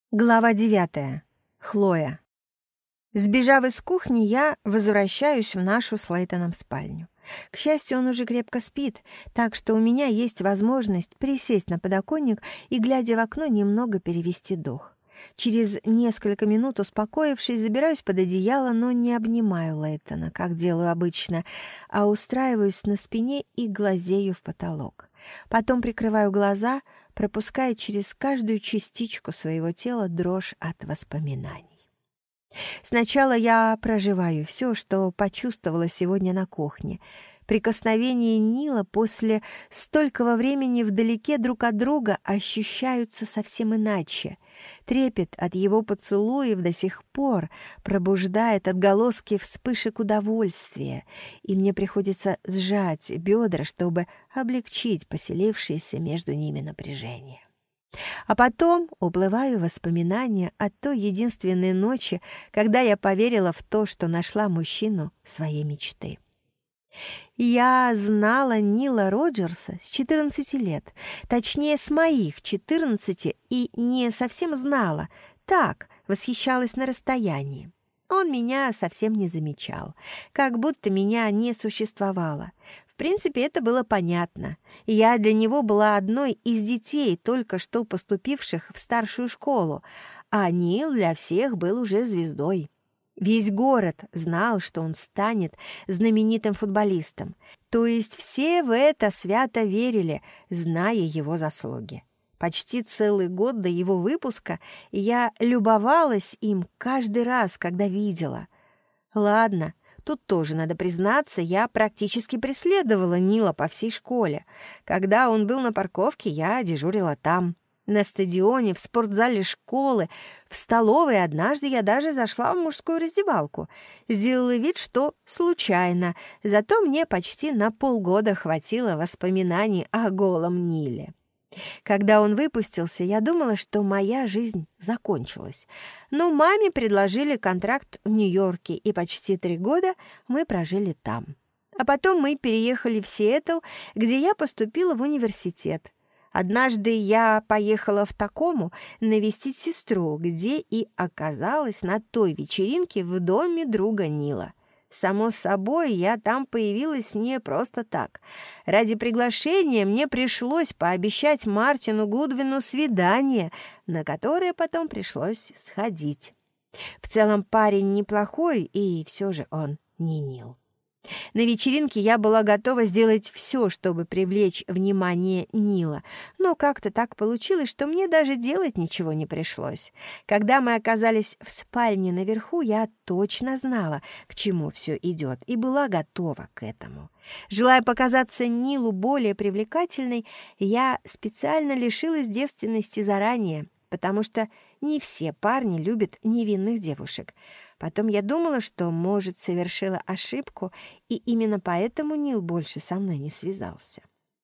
Глава 9. Хлоя. Сбежав из кухни, я возвращаюсь в нашу с Лейтоном спальню. К счастью, он уже крепко спит, так что у меня есть возможность присесть на подоконник и, глядя в окно, немного перевести дух. Через несколько минут, успокоившись, забираюсь под одеяло, но не обнимаю Лейтона, как делаю обычно, а устраиваюсь на спине и глазею в потолок. Потом прикрываю глаза, пропуская через каждую частичку своего тела дрожь от воспоминаний. Сначала я проживаю все, что почувствовала сегодня на кухне. Прикосновения Нила после столького времени вдалеке друг от друга ощущаются совсем иначе. Трепет от его поцелуев до сих пор пробуждает отголоски вспышек удовольствия, и мне приходится сжать бедра, чтобы облегчить поселившееся между ними напряжение. А потом уплываю в воспоминания о той единственной ночи, когда я поверила в то, что нашла мужчину своей мечты. Я знала Нила Роджерса с 14 лет, точнее, с моих 14, и не совсем знала, так, восхищалась на расстоянии. Он меня совсем не замечал, как будто меня не существовало. В принципе, это было понятно. Я для него была одной из детей, только что поступивших в старшую школу, а Нил для всех был уже звездой. Весь город знал, что он станет знаменитым футболистом. То есть все в это свято верили, зная его заслуги. Почти целый год до его выпуска я любовалась им каждый раз, когда видела. Ладно, тут тоже надо признаться, я практически преследовала Нила по всей школе. Когда он был на парковке, я дежурила там. На стадионе, в спортзале школы, в столовой однажды я даже зашла в мужскую раздевалку. Сделала вид, что случайно, зато мне почти на полгода хватило воспоминаний о голом Ниле. Когда он выпустился, я думала, что моя жизнь закончилась. Но маме предложили контракт в Нью-Йорке, и почти 3 года мы прожили там. А потом мы переехали в Сиэтл, где я поступила в университет. Однажды я поехала в Такому навестить сестру, где и оказалась на той вечеринке в доме друга Нила. Само собой, я там появилась не просто так. Ради приглашения мне пришлось пообещать Мартину Гудвину свидание, на которое потом пришлось сходить. В целом парень неплохой, и все же он не Нил. На вечеринке я была готова сделать все, чтобы привлечь внимание Нила, но как-то так получилось, что мне даже делать ничего не пришлось. Когда мы оказались в спальне наверху, я точно знала, к чему все идет, и была готова к этому. Желая показаться Нилу более привлекательной, я специально лишилась девственности заранее, потому что не все парни любят невинных девушек. Потом я думала, что, может, совершила ошибку, и именно поэтому Нил больше со мной не связался.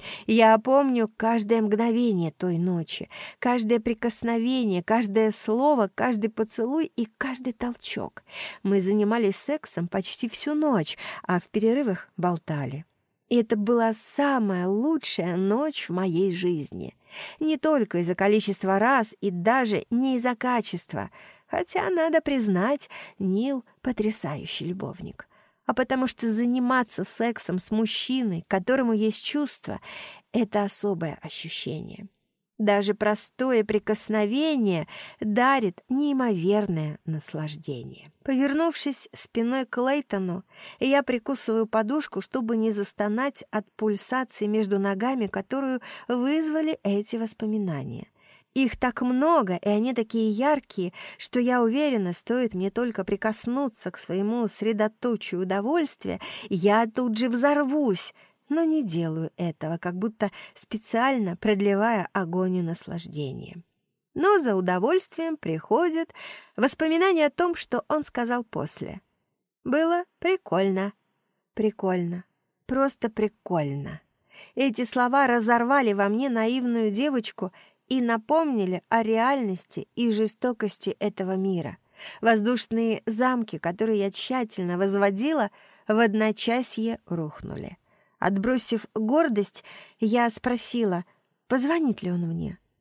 Я помню каждое мгновение той ночи, каждое прикосновение, каждое слово, каждый поцелуй и каждый толчок. Мы занимались сексом почти всю ночь, а в перерывах болтали. И это была самая лучшая ночь в моей жизни. Не только из-за количества раз и даже не из-за качества, хотя, надо признать, Нил — потрясающий любовник, а потому что заниматься сексом с мужчиной, которому есть чувства, — это особое ощущение. Даже простое прикосновение дарит неимоверное наслаждение. Повернувшись спиной к Лейтону, я прикусываю подушку, чтобы не застонать от пульсации между ногами, которую вызвали эти воспоминания. Их так много, и они такие яркие, что я уверена, стоит мне только прикоснуться к своему средоточию удовольствия, я тут же взорвусь, но не делаю этого, как будто специально продлевая агонию наслаждения. Но за удовольствием приходит воспоминание о том, что он сказал после. Было прикольно. Прикольно. Просто прикольно. Эти слова разорвали во мне наивную девочку и напомнили о реальности и жестокости этого мира. Воздушные замки, которые я тщательно возводила, в одночасье рухнули. Отбросив гордость, я спросила, позвонит ли он мне.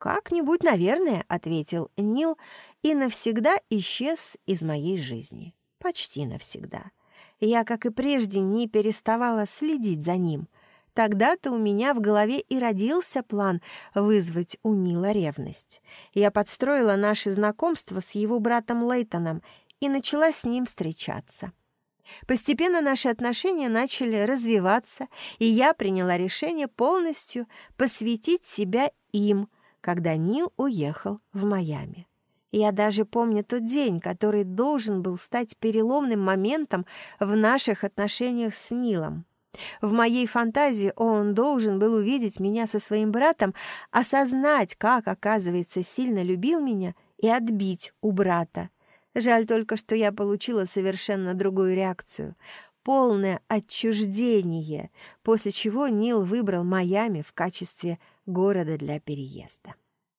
«Как-нибудь, наверное», — ответил Нил и навсегда исчез из моей жизни. Почти навсегда. Я, как и прежде, не переставала следить за ним. Тогда-то у меня в голове и родился план вызвать у Нила ревность. Я подстроила наше знакомство с его братом Лейтоном и начала с ним встречаться. Постепенно наши отношения начали развиваться, и я приняла решение полностью посвятить себя им, когда Нил уехал в Майами. Я даже помню тот день, который должен был стать переломным моментом в наших отношениях с Нилом. В моей фантазии он должен был увидеть меня со своим братом, осознать, как, оказывается, сильно любил меня, и отбить у брата. Жаль только, что я получила совершенно другую реакцию. Полное отчуждение, после чего Нил выбрал Майами в качестве города для переезда.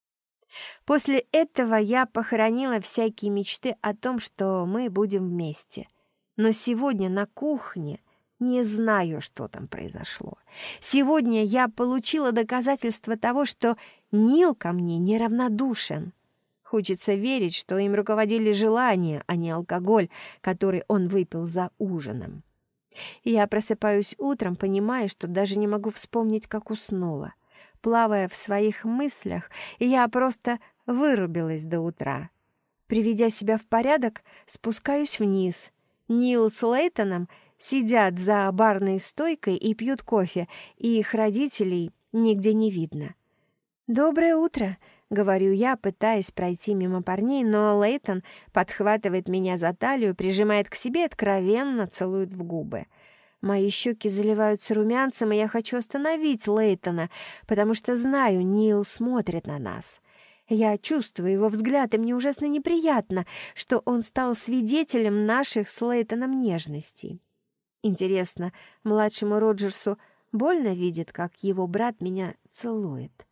После этого я похоронила всякие мечты о том, что мы будем вместе. Но сегодня на кухне не знаю, что там произошло. Сегодня я получила доказательство того, что Нил ко мне неравнодушен. Хочется верить, что им руководили желания, а не алкоголь, который он выпил за ужином. Я просыпаюсь утром, понимая, что даже не могу вспомнить, как уснула. Плавая в своих мыслях, я просто вырубилась до утра. Приведя себя в порядок, спускаюсь вниз. Нил с Лейтоном сидят за барной стойкой и пьют кофе, и их родителей нигде не видно. «Доброе утро», — говорю я, пытаясь пройти мимо парней, но Лейтон подхватывает меня за талию, прижимает к себе и откровенно целует в губы. Мои щеки заливаются румянцем, и я хочу остановить Лейтона, потому что знаю, Нил смотрит на нас. Я чувствую его взгляд, и мне ужасно неприятно, что он стал свидетелем наших с Лейтоном нежностей. Интересно, младшему Роджерсу больно видит, как его брат меня целует?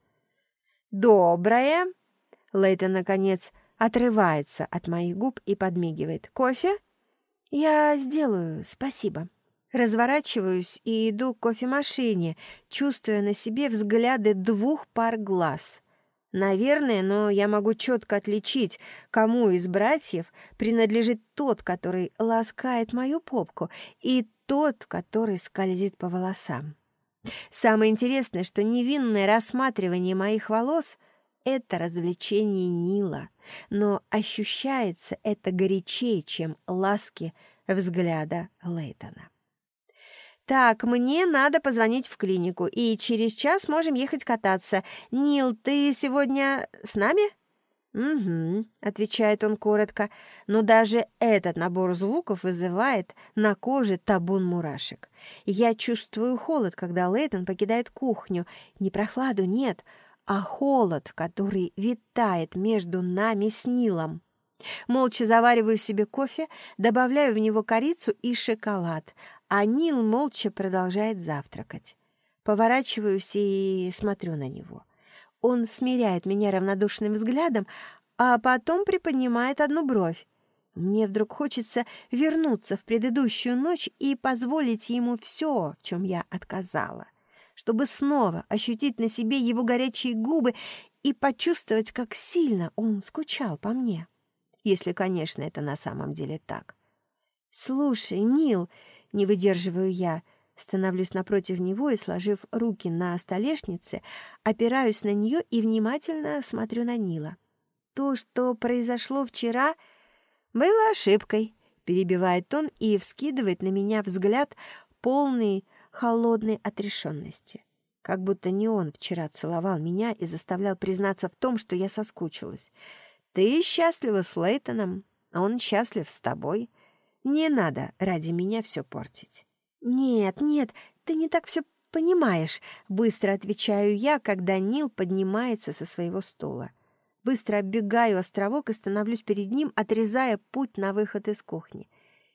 «Доброе!» Лейтон, наконец, отрывается от моих губ и подмигивает. «Кофе?» «Я сделаю, спасибо». Разворачиваюсь и иду к кофемашине, чувствуя на себе взгляды двух пар глаз. Наверное, но я могу четко отличить, кому из братьев принадлежит тот, который ласкает мою попку, и тот, который скользит по волосам. Самое интересное, что невинное рассматривание моих волос — это развлечение Нила, но ощущается это горячее, чем ласки взгляда Лейтона. «Так, мне надо позвонить в клинику, и через час можем ехать кататься. Нил, ты сегодня с нами?» «Угу», — отвечает он коротко, но даже этот набор звуков вызывает на коже табун мурашек. Я чувствую холод, когда Лейтон покидает кухню. Не прохладу, нет, а холод, который витает между нами с Нилом. Молча завариваю себе кофе, добавляю в него корицу и шоколад, а Нил молча продолжает завтракать. Поворачиваюсь и смотрю на него. Он смиряет меня равнодушным взглядом, а потом приподнимает одну бровь. Мне вдруг хочется вернуться в предыдущую ночь и позволить ему все, в чем я отказала, чтобы снова ощутить на себе его горячие губы и почувствовать, как сильно он скучал по мне. Если, конечно, это на самом деле так. «Слушай, Нил», — не выдерживаю я, становлюсь напротив него и, сложив руки на столешнице, опираюсь на нее и внимательно смотрю на Нила. «То, что произошло вчера, было ошибкой», — перебивает он и вскидывает на меня взгляд, полный холодной отрешенности. Как будто не он вчера целовал меня и заставлял признаться в том, что я соскучилась. «Ты счастлива с Лейтоном, а он счастлив с тобой. Не надо ради меня все портить». «Нет, ты не так все понимаешь», — быстро отвечаю я, когда Нил поднимается со своего стула. Быстро оббегаю островок и становлюсь перед ним, отрезая путь на выход из кухни.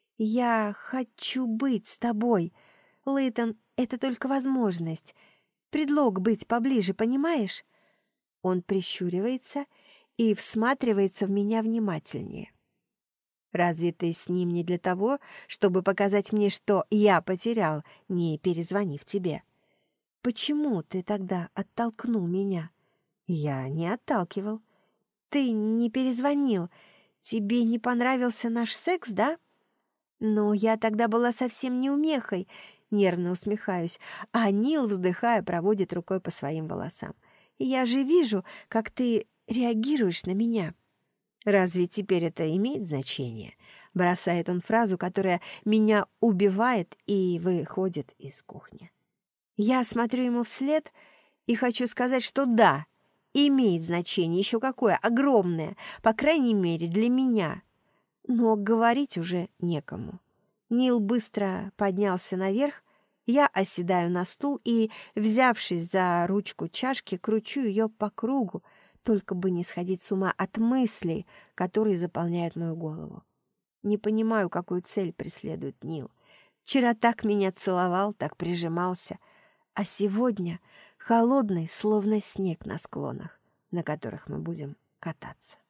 «Я хочу быть с тобой. Лейтон — это только возможность. Предлог быть поближе, понимаешь?» Он прищуривается и всматривается в меня внимательнее. «Разве ты с ним не для того, чтобы показать мне, что я потерял, не перезвонив тебе? Почему ты тогда оттолкнул меня? Я не отталкивал. Ты не перезвонил. Тебе не понравился наш секс, да? Но я тогда была совсем неумехой, нервно усмехаюсь, а Нил, вздыхая, проводит рукой по своим волосам. Я же вижу, как ты реагируешь на меня. Разве теперь это имеет значение? Бросает он фразу, которая меня убивает, и выходит из кухни. Я смотрю ему вслед и хочу сказать, что да, имеет значение, еще какое, огромное, по крайней мере, для меня. Но говорить уже некому. Нил быстро поднялся наверх, я оседаю на стул и, взявшись за ручку чашки, кручу ее по кругу, только бы не сходить с ума от мыслей, которые заполняют мою голову. Не понимаю, какую цель преследует Нил. Вчера так меня целовал, так прижимался, а сегодня холодный, словно снег на склонах, на которых мы будем кататься.